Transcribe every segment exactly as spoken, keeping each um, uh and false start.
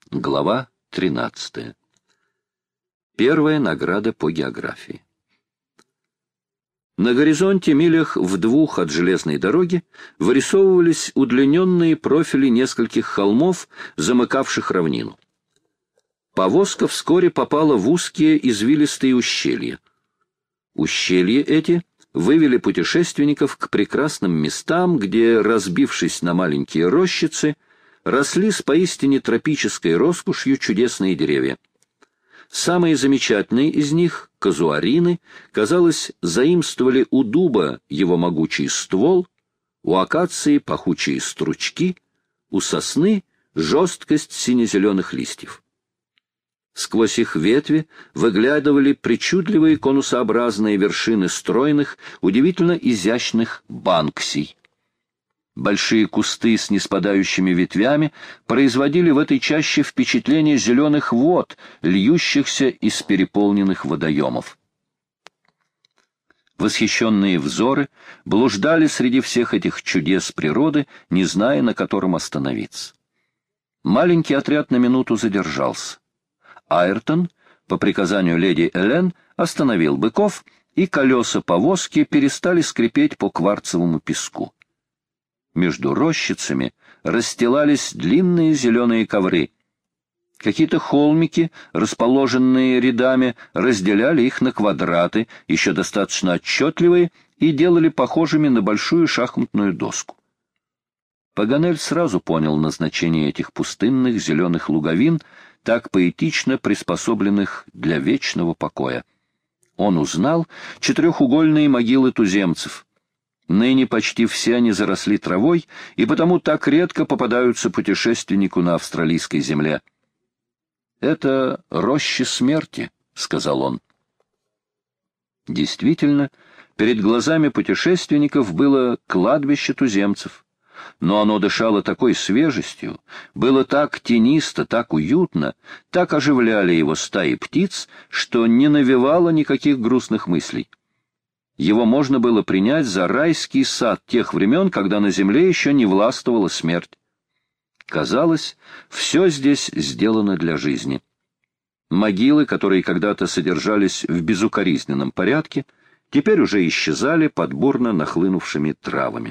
Глава тринадцатая. Первая награда по географии. На горизонте, милях в двух от железной дороги, вырисовывались удлиненные профили нескольких холмов, замыкавших равнину. Повозка вскоре попала в узкие извилистые ущелья. Ущелья эти вывели путешественников к прекрасным местам, где, разбившись на маленькие рощицы, росли с поистине тропической роскошью чудесные деревья. Самые замечательные из них, казуарины, казалось, заимствовали у дуба его могучий ствол, у акации пахучие стручки, у сосны жесткость сине-зеленых листьев. Сквозь их ветви выглядывали причудливые конусообразные вершины стройных, удивительно изящных банксий. Большие кусты с ниспадающими ветвями производили в этой чаще впечатление зеленых вод, льющихся из переполненных водоемов. Восхищенные взоры блуждали среди всех этих чудес природы, не зная, на котором остановиться. Маленький отряд на минуту задержался. Айртон, по приказанию леди Элен, остановил быков, и колеса повозки перестали скрипеть по кварцевому песку. Между рощицами расстилались длинные зеленые ковры. Какие-то холмики, расположенные рядами, разделяли их на квадраты, еще достаточно отчетливые, и делали похожими на большую шахматную доску. Паганель сразу понял назначение этих пустынных зеленых луговин, так поэтично приспособленных для вечного покоя. Он узнал четырехугольные могилы туземцев. Ныне почти все они заросли травой, и потому так редко попадаются путешественнику на австралийской земле. «Это рощи смерти», — сказал он. Действительно, перед глазами путешественников было кладбище туземцев, но оно дышало такой свежестью, было так тенисто, так уютно, так оживляли его стаи птиц, что не навевало никаких грустных мыслей. Его можно было принять за райский сад тех времен, когда на земле еще не властвовала смерть. Казалось, все здесь сделано для жизни. Могилы, которые когда-то содержались в безукоризненном порядке, теперь уже исчезали под бурно нахлынувшими травами.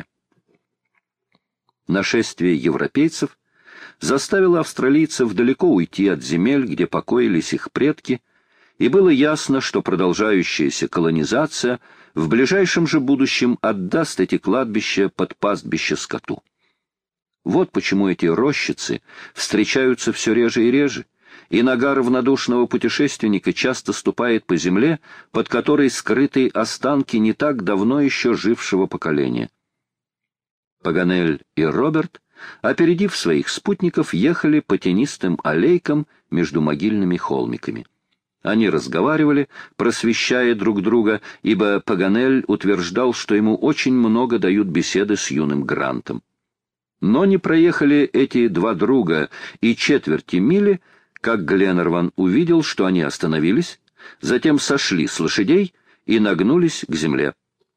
Нашествие европейцев заставило австралийцев далеко уйти от земель, где покоились их предки, и было ясно, что продолжающаяся колонизация в ближайшем же будущем отдаст эти кладбища под пастбище скоту. Вот почему эти рощицы встречаются все реже и реже, и нога равнодушного путешественника часто ступает по земле, под которой скрыты останки не так давно еще жившего поколения. Паганель и Роберт, опередив своих спутников, ехали по тенистым аллейкам между могильными холмиками. Они разговаривали, просвещая друг друга, ибо Паганель утверждал, что ему очень много дают беседы с юным Грантом. Но не проехали эти два друга и четверти мили, как Гленнерван увидел, что они остановились, затем сошли с лошадей и нагнулись к земле.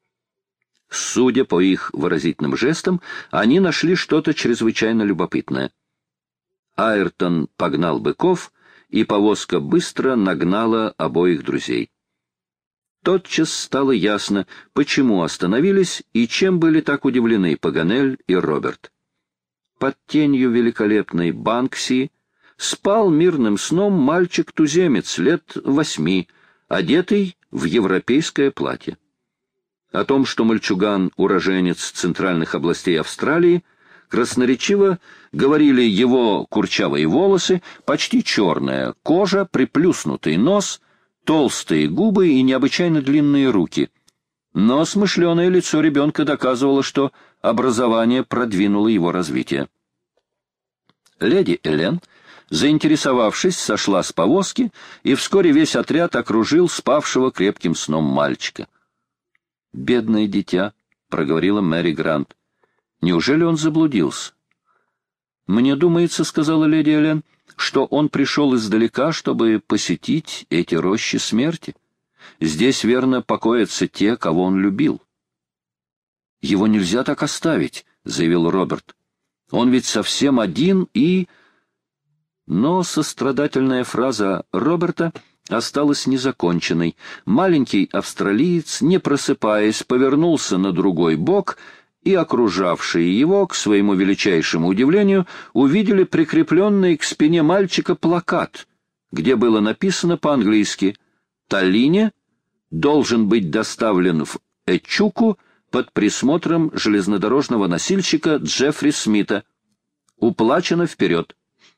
Судя по их выразительным жестам, они нашли что-то чрезвычайно любопытное. Айртон погнал быков, и повозка быстро нагнала обоих друзей. Тотчас стало ясно, почему остановились и чем были так удивлены Паганель и Роберт. Под тенью великолепной Банксии спал мирным сном мальчик-туземец лет восьми, одетый в европейское платье. О том, что мальчуган — уроженец центральных областей Австралии, красноречиво говорили его курчавые волосы, почти черная кожа, приплюснутый нос, толстые губы и необычайно длинные руки. Но смышленое лицо ребенка доказывало, что образование продвинуло его развитие. Леди Элен, заинтересовавшись, сошла с повозки, и вскоре весь отряд окружил спавшего крепким сном мальчика. «Бедное дитя», — проговорила Мэри Грант. «Неужели он заблудился?» «Мне думается, — сказала леди Элен, — что он пришел издалека, чтобы посетить эти рощи смерти. Здесь, верно, покоятся те, кого он любил». «Его нельзя так оставить», — заявил Роберт. «Он ведь совсем один и...» Но сострадательная фраза Роберта осталась незаконченной. Маленький австралиец, не просыпаясь, повернулся на другой бок, и окружавшие его, к своему величайшему удивлению, увидели прикрепленный к спине мальчика плакат, где было написано по-английски «Таллине должен быть доставлен в Эчуку под присмотром железнодорожного носильщика Джеффри Смита. Уплачено вперед».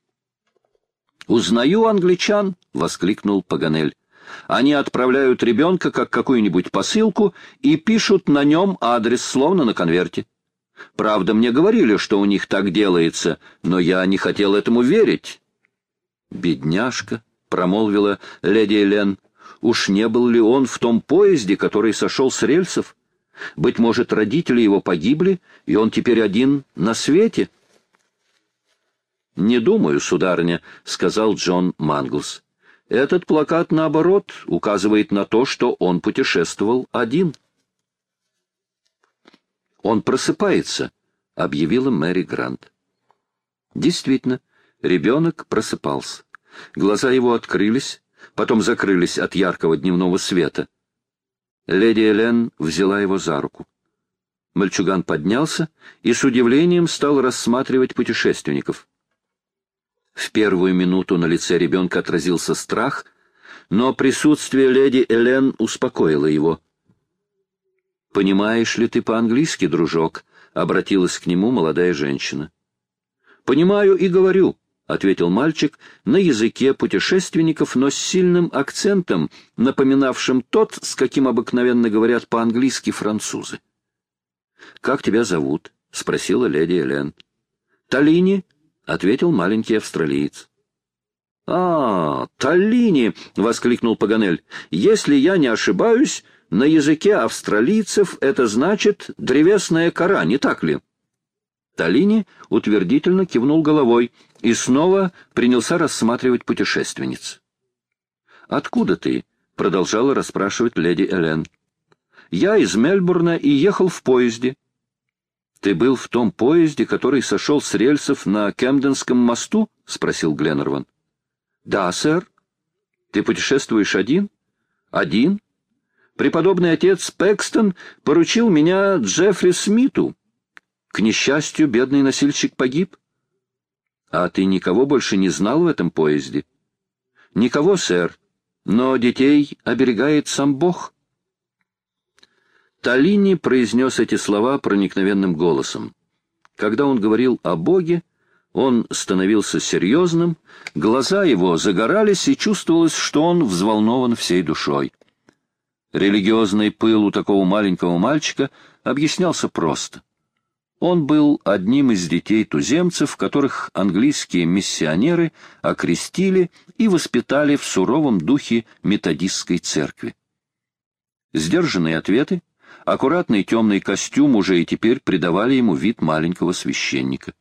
«Узнаю англичан!» — воскликнул Паганель. «Они отправляют ребенка как какую-нибудь посылку и пишут на нем адрес, словно на конверте. Правда, мне говорили, что у них так делается, но я не хотел этому верить». «Бедняжка!» — промолвила леди Элен. «Уж не был ли он в том поезде, который сошел с рельсов? Быть может, родители его погибли, и он теперь один на свете?» «Не думаю, сударыня», — сказал Джон Манглс. «Этот плакат, наоборот, указывает на то, что он путешествовал один». «Он просыпается», — объявила Мэри Грант. Действительно, ребенок просыпался. Глаза его открылись, потом закрылись от яркого дневного света. Леди Элен взяла его за руку. Мальчуган поднялся и с удивлением стал рассматривать путешественников. В первую минуту на лице ребенка отразился страх, но присутствие леди Элен успокоило его. «Понимаешь ли ты по-английски, дружок?» — обратилась к нему молодая женщина. «Понимаю и говорю», — ответил мальчик, на языке путешественников, но с сильным акцентом, напоминавшим тот, с каким обыкновенно говорят по-английски французы. «Как тебя зовут?» — спросила леди Элен. «Таллини», — ответил маленький австралиец. «А, Таллини!» — воскликнул Паганель. «Если я не ошибаюсь, на языке австралийцев это значит «древесная кора», не так ли?» Таллини утвердительно кивнул головой и снова принялся рассматривать путешественниц. «Откуда ты?» — продолжала расспрашивать леди Элен. «Я из Мельбурна и ехал в поезде». «Ты был в том поезде, который сошел с рельсов на Кемденском мосту?» — спросил Гленнерван. «Да, сэр». «Ты путешествуешь один?» «Один. Преподобный отец Пэкстон поручил меня Джеффри Смиту. К несчастью, бедный носильщик погиб». «А ты никого больше не знал в этом поезде?» «Никого, сэр, но детей оберегает сам Бог». Таллини произнес эти слова проникновенным голосом. Когда он говорил о Боге, он становился серьезным, глаза его загорались, и чувствовалось, что он взволнован всей душой. Религиозный пыл у такого маленького мальчика объяснялся просто. Он был одним из детей туземцев, которых английские миссионеры окрестили и воспитали в суровом духе методистской церкви. Сдержанные ответы, аккуратный темный костюм уже и теперь придавали ему вид маленького священника.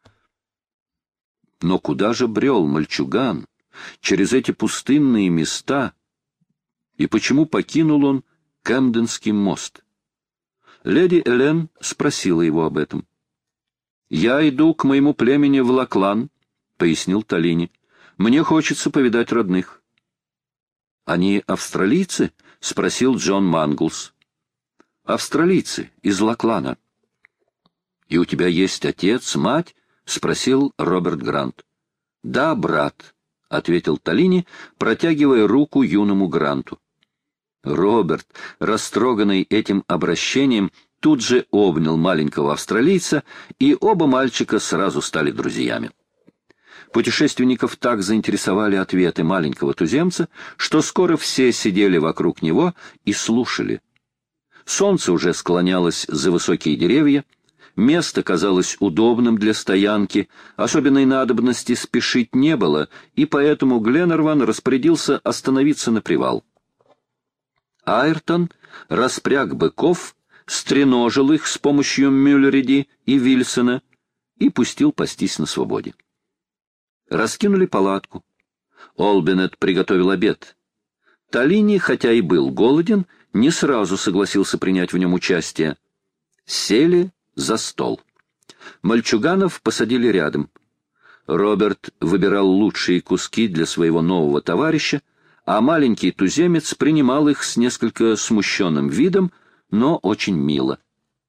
Но куда же брел мальчуган через эти пустынные места, и почему покинул он Кемденский мост? Леди Элен спросила его об этом. «Я иду к моему племени в Лаклан», — пояснил Таллини. «Мне хочется повидать родных». «Они австралийцы?» — спросил Джон Манглс. «Австралийцы, из Лаклана». «И у тебя есть отец, мать?» — спросил Роберт Грант. «Да, брат», — ответил Таллини, протягивая руку юному Гранту. Роберт, растроганный этим обращением, тут же обнял маленького австралийца, и оба мальчика сразу стали друзьями. Путешественников так заинтересовали ответы маленького туземца, что скоро все сидели вокруг него и слушали. Солнце уже склонялось за высокие деревья, место казалось удобным для стоянки, особенной надобности спешить не было, и поэтому Гленнерван распорядился остановиться на привал. Айртон распряг быков, стреножил их с помощью Мюллериди и Вильсона и пустил пастись на свободе. Раскинули палатку. Олбинет приготовил обед. Таллини, хотя и был голоден, не сразу согласился принять в нем участие. Сели за стол. Мальчуганов посадили рядом. Роберт выбирал лучшие куски для своего нового товарища, а маленький туземец принимал их с несколько смущенным видом, но очень мило.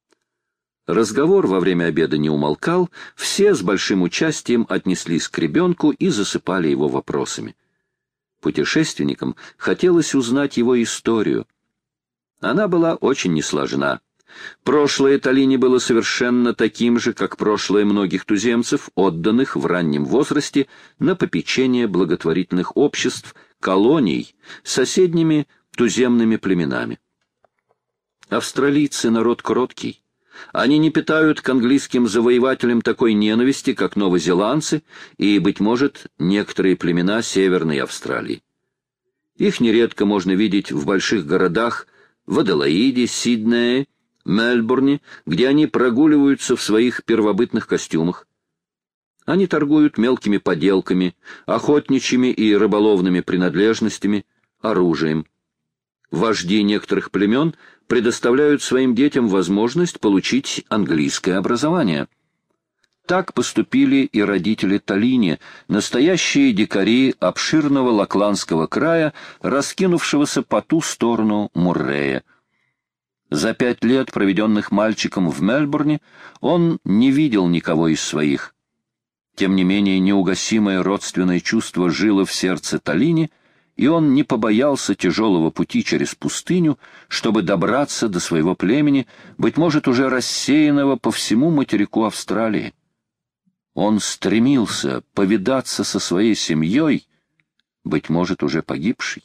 Разговор во время обеда не умолкал, все с большим участием отнеслись к ребенку и засыпали его вопросами. Путешественникам хотелось узнать его историю. Она была очень несложна. Прошлое Толини было совершенно таким же, как прошлое многих туземцев, отданных в раннем возрасте на попечение благотворительных обществ, колоний, соседними туземными племенами. Австралийцы — народ кроткий. Они не питают к английским завоевателям такой ненависти, как новозеландцы и, быть может, некоторые племена Северной Австралии. Их нередко можно видеть в больших городах, в Аделаиде, Сиднее, Мельбурне, где они прогуливаются в своих первобытных костюмах. Они торгуют мелкими поделками, охотничьими и рыболовными принадлежностями, оружием. Вожди некоторых племен предоставляют своим детям возможность получить английское образование. Так поступили и родители Толини, настоящие дикари обширного Лакландского края, раскинувшегося по ту сторону Муррея. За пять лет, проведенных мальчиком в Мельбурне, он не видел никого из своих. Тем не менее, неугасимое родственное чувство жило в сердце Толини, и он не побоялся тяжелого пути через пустыню, чтобы добраться до своего племени, быть может, уже рассеянного по всему материку Австралии. Он стремился повидаться со своей семьей, быть может, уже погибшей.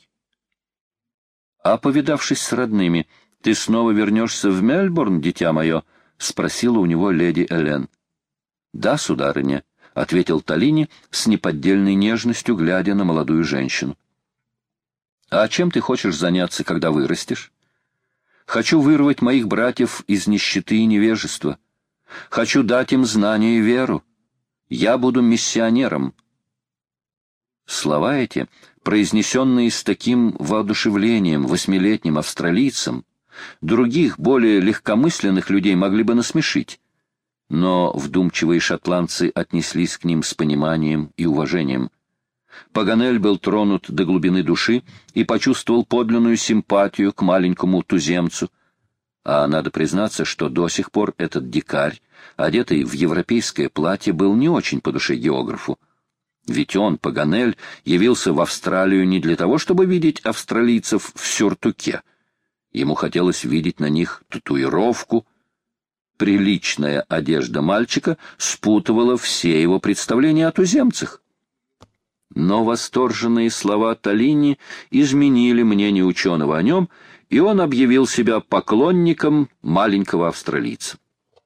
А повидавшись с родными, ты снова вернешься в Мельбурн, дитя мое? — спросила у него леди Элен. — Да, сударыня, — ответил Толини с неподдельной нежностью, глядя на молодую женщину. — А чем ты хочешь заняться, когда вырастешь? — Хочу вырвать моих братьев из нищеты и невежества. Хочу дать им знания и веру. Я буду миссионером. Слова эти, произнесенные с таким воодушевлением восьмилетним австралийцем, других, более легкомысленных людей могли бы насмешить, но вдумчивые шотландцы отнеслись к ним с пониманием и уважением. Паганель был тронут до глубины души и почувствовал подлинную симпатию к маленькому туземцу, а надо признаться, что до сих пор этот дикарь, одетый в европейское платье, был не очень по душе географу. Ведь он, Паганель, явился в Австралию не для того, чтобы видеть австралийцев в сюртуке. Ему хотелось видеть на них татуировку. Приличная одежда мальчика спутывала все его представления о туземцах. Но восторженные слова Толини изменили мнение ученого о нем, и он объявил себя поклонником маленького австралийца.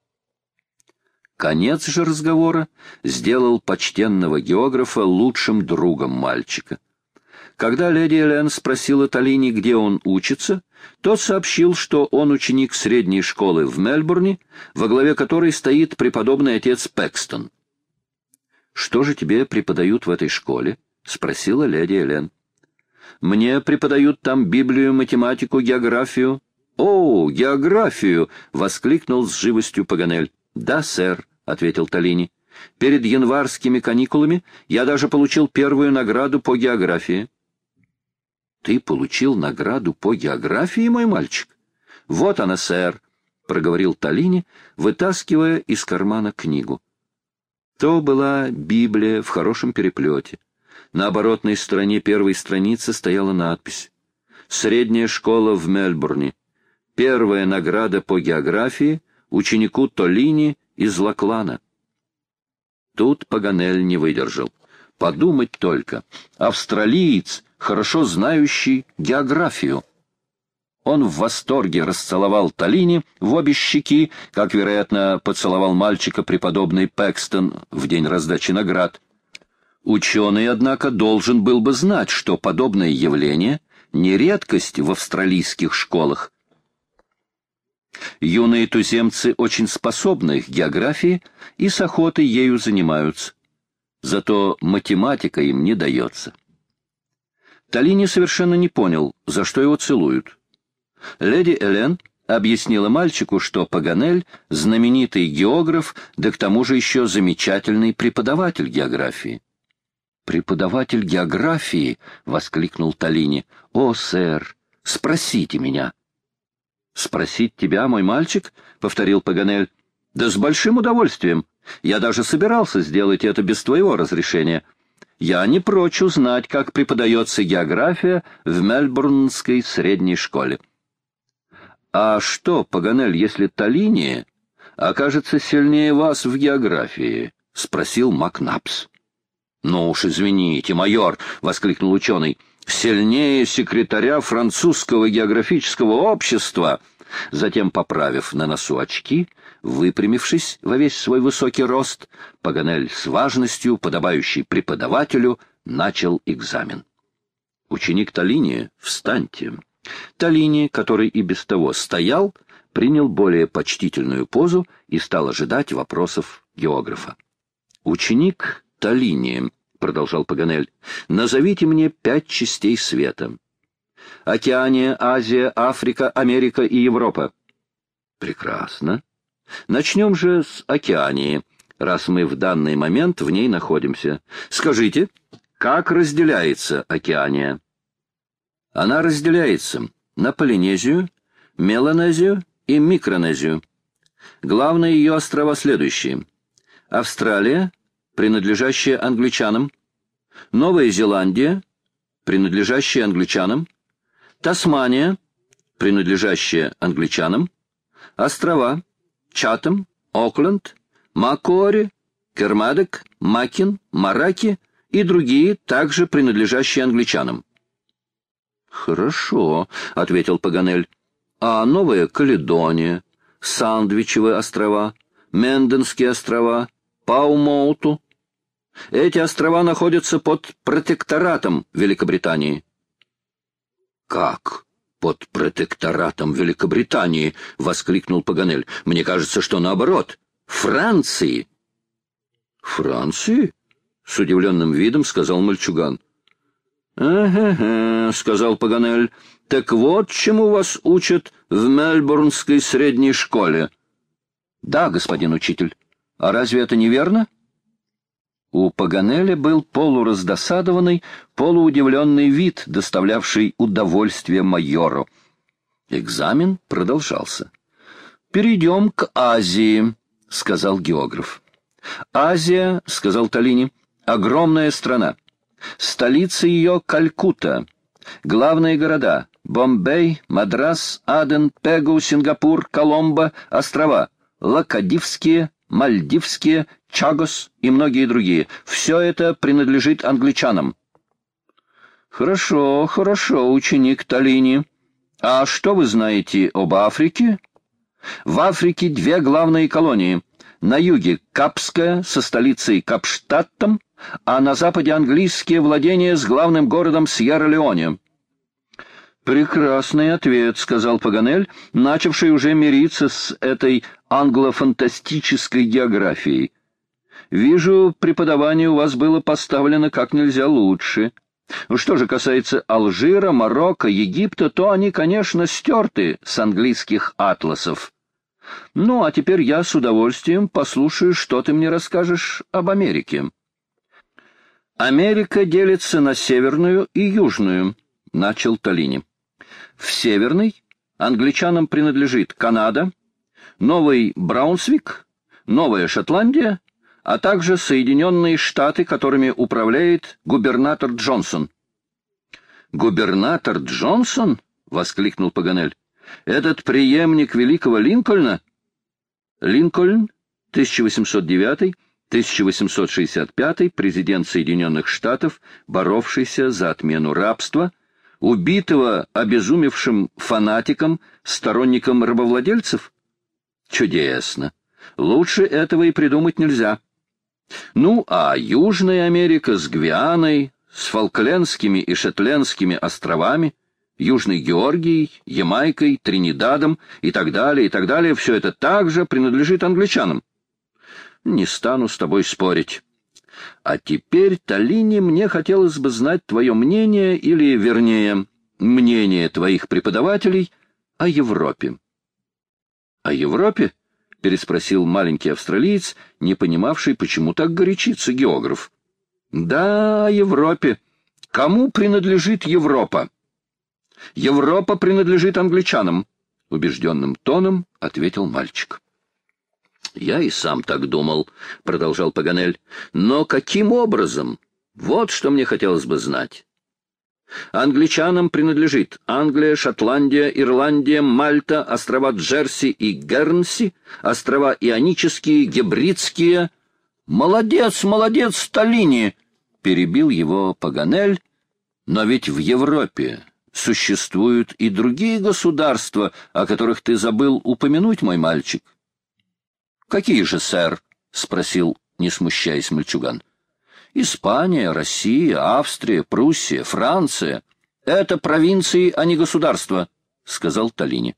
Конец же разговора сделал почтенного географа лучшим другом мальчика. Когда леди Элен спросила Толини, где он учится, тот сообщил, что он ученик средней школы в Мельбурне, во главе которой стоит преподобный отец Пэкстон. «Что же тебе преподают в этой школе?» — спросила леди Элен. «Мне преподают там Библию, математику, географию». «О, географию!» — воскликнул с живостью Паганель. «Да, сэр», — ответил Толини. «Перед январскими каникулами я даже получил первую награду по географии». «Ты получил награду по географии, мой мальчик?» «Вот она, сэр», — проговорил Толини, вытаскивая из кармана книгу. То была Библия в хорошем переплете. На оборотной стороне первой страницы стояла надпись: «Средняя школа в Мельбурне. Первая награда по географии ученику Толини из Лаклана». Тут Паганель не выдержал. Подумать только, австралиец, хорошо знающий географию. Он в восторге расцеловал Толини в обе щеки, как, вероятно, поцеловал мальчика преподобный Пэкстон в день раздачи наград. Ученый, однако, должен был бы знать, что подобное явление не редкость в австралийских школах. Юные туземцы очень способны к географии и с охотой ею занимаются. Зато математика им не дается. Толини совершенно не понял, за что его целуют. Леди Элен объяснила мальчику, что Паганель — знаменитый географ, да к тому же еще замечательный преподаватель географии. «Преподаватель географии!» — воскликнул Толини. «О, сэр, спросите меня!» «Спросить тебя, мой мальчик?» — повторил Паганель. «Да с большим удовольствием. Я даже собирался сделать это без твоего разрешения. Я не прочь узнать, как преподается география в Мельбурнской средней школе». «А что, Паганель, если Толини окажется сильнее вас в географии?» — спросил Макнапс. «Ну уж извините, майор!» — воскликнул ученый. «Сильнее секретаря французского географического общества!» Затем, поправив на носу очки, выпрямившись во весь свой высокий рост, Паганель с важностью, подобающей преподавателю, начал экзамен. «Ученик Толини, встаньте!» Толини, который и без того стоял, принял более почтительную позу и стал ожидать вопросов географа. «Ученик Толини», — продолжал Паганель, — «назовите мне пять частей света. Океания, Азия, Африка, Америка и Европа». «Прекрасно. Начнем же с Океании, раз мы в данный момент в ней находимся. Скажите, как разделяется Океания?» Она разделяется на Полинезию, Меланезию и Микронезию. Главные ее острова следующие. Австралия, принадлежащая англичанам, Новая Зеландия, принадлежащая англичанам, Тасмания, принадлежащая англичанам, острова Чатам, Окленд, Маккуари, Кермадек, Макин, Мараки и другие, также принадлежащие англичанам. «Хорошо», — ответил Паганель. «А Новая Каледония, Сандвичевые острова, Менденские острова, Паумоуту? Эти острова находятся под протекторатом Великобритании». «Как под протекторатом Великобритании?» — воскликнул Паганель. «Мне кажется, что наоборот. Франции». «Франции?» — с удивленным видом сказал мальчуган. «Ага-га», — сказал Паганель, — «так вот чему вас учат в Мельбурнской средней школе». «Да, господин учитель. А разве это не верно?» У Паганеля был полураздосадованный, полуудивленный вид, доставлявший удовольствие майору. Экзамен продолжался. «Перейдем к Азии», — сказал географ. «Азия», — сказал Толини, — «огромная страна. Столица ее Калькутта. Главные города — Бомбей, Мадрас, Аден, Пегу, Сингапур, Коломбо, острова — Лакадивские, Мальдивские, Чагос и многие другие. Все это принадлежит англичанам». «Хорошо, хорошо, ученик Толини. А что вы знаете об Африке?» «В Африке две главные колонии. На юге Капская со столицей Капштадтом, а на западе английские владения с главным городом Сьерра-Леоне». «Прекрасный ответ», — сказал Паганель, начавший уже мириться с этой англо-фантастической географией. «Вижу, преподавание у вас было поставлено как нельзя лучше. Что же касается Алжира, Марокко, Египта, то они, конечно, стерты с английских атласов. Ну, а теперь я с удовольствием послушаю, что ты мне расскажешь об Америке». «Америка делится на северную и южную», — начал Толини. «В северной англичанам принадлежит Канада, Новый Браунсвик, Новая Шотландия, а также Соединенные Штаты, которыми управляет губернатор Джонсон». «Губернатор Джонсон?» — воскликнул Паганель. «Этот преемник великого Линкольна?» Линкольн, тысяча восемьсот девятый — тысяча восемьсот шестьдесят пятый, президент Соединенных Штатов, боровшийся за отмену рабства, убитого обезумевшим фанатиком, сторонником рабовладельцев? Чудесно. Лучше этого и придумать нельзя. Ну, а Южная Америка с Гвианой, с Фолклендскими и Шетлендскими островами, Южной Георгией, Ямайкой, Тринидадом и так далее, и так далее, все это также принадлежит англичанам. Не стану с тобой спорить. А теперь, Толини, мне хотелось бы знать твое мнение, или, вернее, мнение твоих преподавателей о Европе. О Европе? — переспросил маленький австралиец, не понимавший, почему так горячится географ. — Да, о Европе. Кому принадлежит Европа? — Европа принадлежит англичанам, — убежденным тоном ответил мальчик. — Я и сам так думал, — продолжал Паганель. — Но каким образом? Вот что мне хотелось бы знать. Англичанам принадлежит Англия, Шотландия, Ирландия, Мальта, острова Джерси и Гернси, острова Ионические, Гебридские. Молодец, молодец, Толини! Перебил его Паганель. Но ведь в Европе существуют и другие государства, о которых ты забыл упомянуть, мой мальчик. Какие же, сэр? Спросил, не смущаясь, мальчуган. Испания, Россия, Австрия, Пруссия, Франция — это провинции, а не государства, — сказал Толини.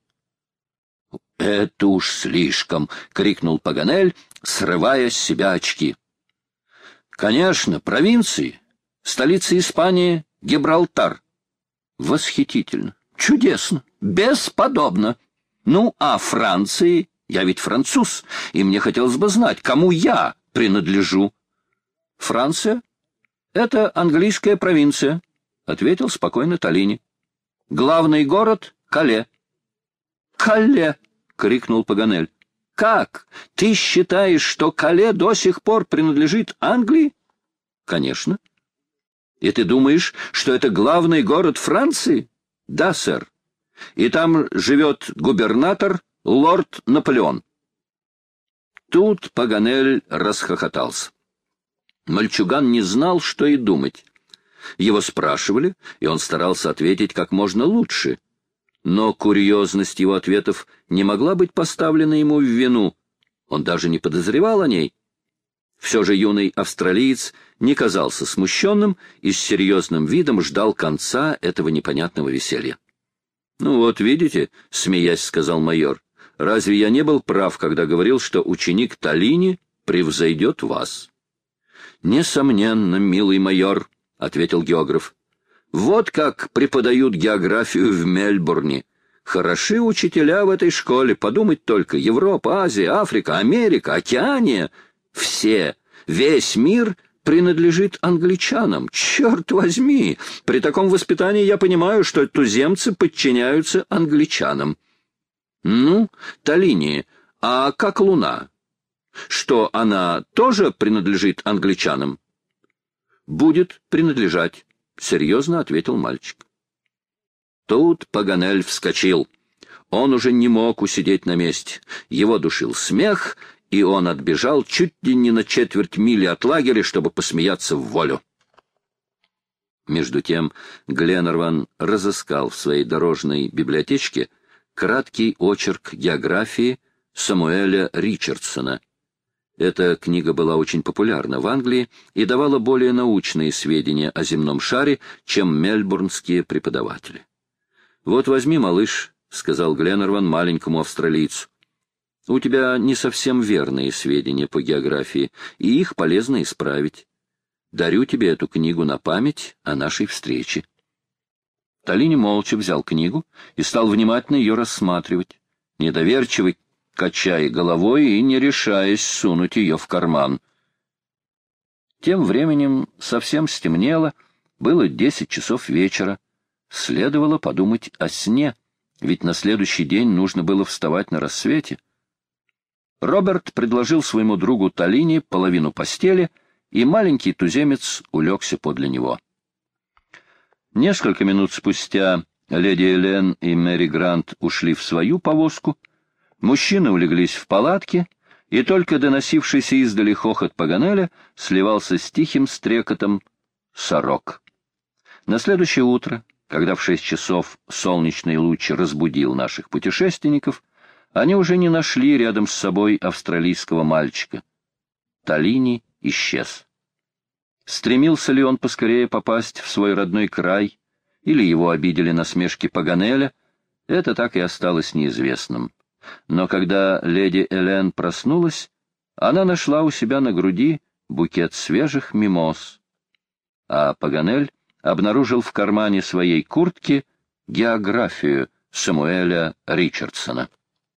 — Это уж слишком! — крикнул Паганель, срывая с себя очки. — Конечно, провинции. Столица Испании — Гибралтар. Восхитительно, чудесно, бесподобно. Ну, а Франции? Я ведь француз, и мне хотелось бы знать, кому я принадлежу. Франция — это английская провинция, — ответил спокойно Толини. Главный город — Кале. Кале! — крикнул Паганель. Как? Ты считаешь, что Кале до сих пор принадлежит Англии? Конечно. И ты думаешь, что это главный город Франции? Да, сэр. И там живет губернатор лорд Наполеон. Тут Паганель расхохотался. Мальчуган не знал, что и думать. Его спрашивали, и он старался ответить как можно лучше. Но курьезность его ответов не могла быть поставлена ему в вину. Он даже не подозревал о ней. Все же юный австралиец не казался смущенным и с серьезным видом ждал конца этого непонятного веселья. — Ну вот, видите, — смеясь сказал майор, — разве я не был прав, когда говорил, что ученик Толини превзойдет вас? — Несомненно, милый майор, — ответил географ. — Вот как преподают географию в Мельбурне. Хороши учителя в этой школе, подумать только, Европа, Азия, Африка, Америка, Океания. Все, весь мир принадлежит англичанам. Черт возьми! При таком воспитании я понимаю, что туземцы подчиняются англичанам. Ну, Толини, а как Луна? Что она тоже принадлежит англичанам? Будет принадлежать, серьезно ответил мальчик. Тут Паганель вскочил. Он уже не мог усидеть на месте. Его душил смех, и он отбежал чуть ли не на четверть мили от лагеря, чтобы посмеяться в волю. Между тем Гленнерван разыскал в своей дорожной библиотечке краткий очерк географии Самуэля Ричардсона. Эта книга была очень популярна в Англии и давала более научные сведения о земном шаре, чем мельбурнские преподаватели. «Вот возьми, малыш», — сказал Гленнерван маленькому австралийцу. «У тебя не совсем верные сведения по географии, и их полезно исправить. Дарю тебе эту книгу на память о нашей встрече». Толини молча взял книгу и стал внимательно ее рассматривать, недоверчивый, качая головой и не решаясь сунуть ее в карман. Тем временем совсем стемнело, было десять часов вечера. Следовало подумать о сне, ведь на следующий день нужно было вставать на рассвете. Роберт предложил своему другу Толини половину постели, и маленький туземец улегся подле него. Несколько минут спустя леди Элен и Мэри Грант ушли в свою повозку, мужчины улеглись в палатке, и только доносившийся издали хохот Паганеля сливался с тихим стрекотом сорок. На следующее утро, когда в шесть часов солнечный луч разбудил наших путешественников, они уже не нашли рядом с собой австралийского мальчика. Толини исчез. Стремился ли он поскорее попасть в свой родной край, или его обидели насмешки Паганеля, это так и осталось неизвестным. Но когда леди Элен проснулась, она нашла у себя на груди букет свежих мимоз, а Паганель обнаружил в кармане своей куртки географию Самуэля Ричардсона.